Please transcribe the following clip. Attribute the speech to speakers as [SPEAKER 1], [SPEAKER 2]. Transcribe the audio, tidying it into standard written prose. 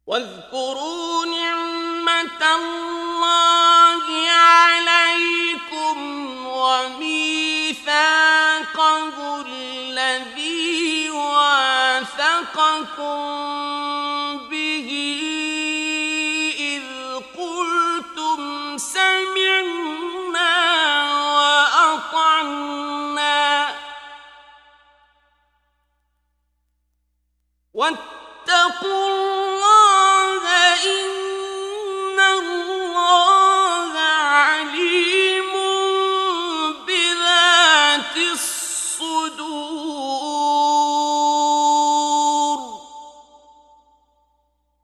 [SPEAKER 1] واذكروا نعمة الله عليكم وميثاقه الذي واثقكم به إذ قلتم سمعنا وأطعنا واتقوا